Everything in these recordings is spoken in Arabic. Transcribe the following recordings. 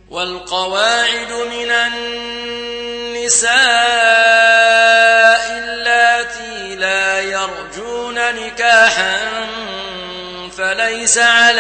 والقواعد من النساء اللاتي لا يرجون نكاحا فليس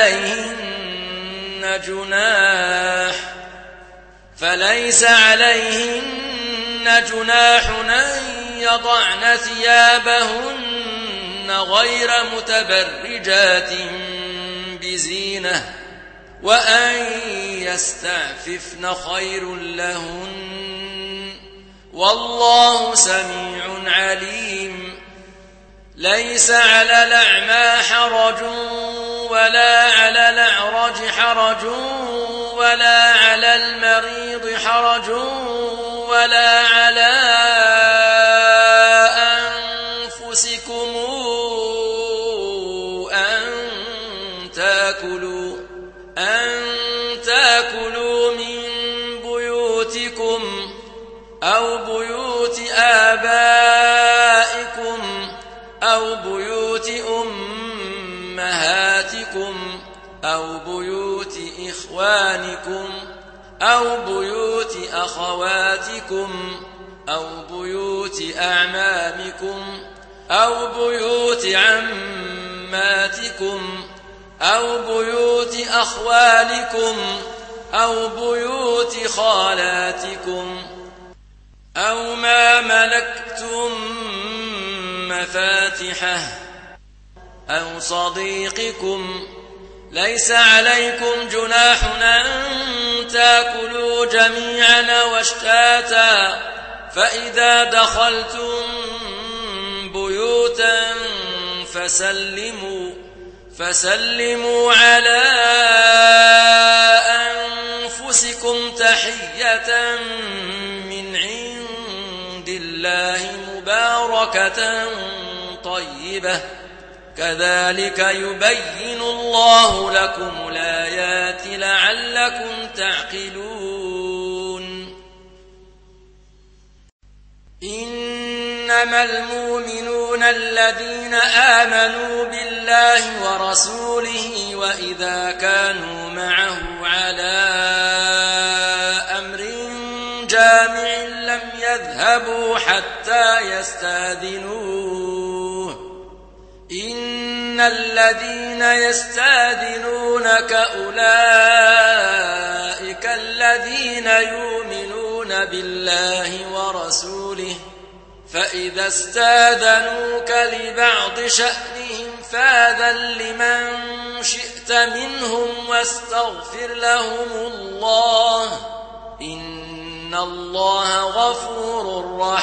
عليهن جناح أن يضعن ثيابهن غير متبرجات بزينة وأن يستعففن خير لهن والله سميع عليم. ليس على الأعمى حرج ولا على الأعرج حرج ولا على المريض حرج ولا على أنفسكم أن تاكلوا من بيوتكم أو بيوت آبائكم أو بيوت أمهاتكم أو بيوت إخوانكم أو بيوت أخواتكم أو بيوت أعمامكم أو بيوت عماتكم أو بيوت أخوالكم أو بيوت خالاتكم أو ما ملكتم مفاتحه أو صديقكم. ليس عليكم جناح أن تاكلوا جميعا واشتاتا فإذا دخلتم بيوتا فسلموا على أنفسكم تحية من عند الله مباركة طيبة كذلك يبين الله لكم الآيات لعلكم تعقلون. إنما المؤمنون الذين آمنوا بالله ورسوله وإذا كانوا معه على أمر جامع لم يذهبوا حتى يستأذنوه. إن الذين يستأذنونك أولئك الذين يؤمنون بالله ورسوله فإذا استاذنوك لبعض شأنهم فاذن لمن شئت منهم واستغفر لهم الله إن الله غفور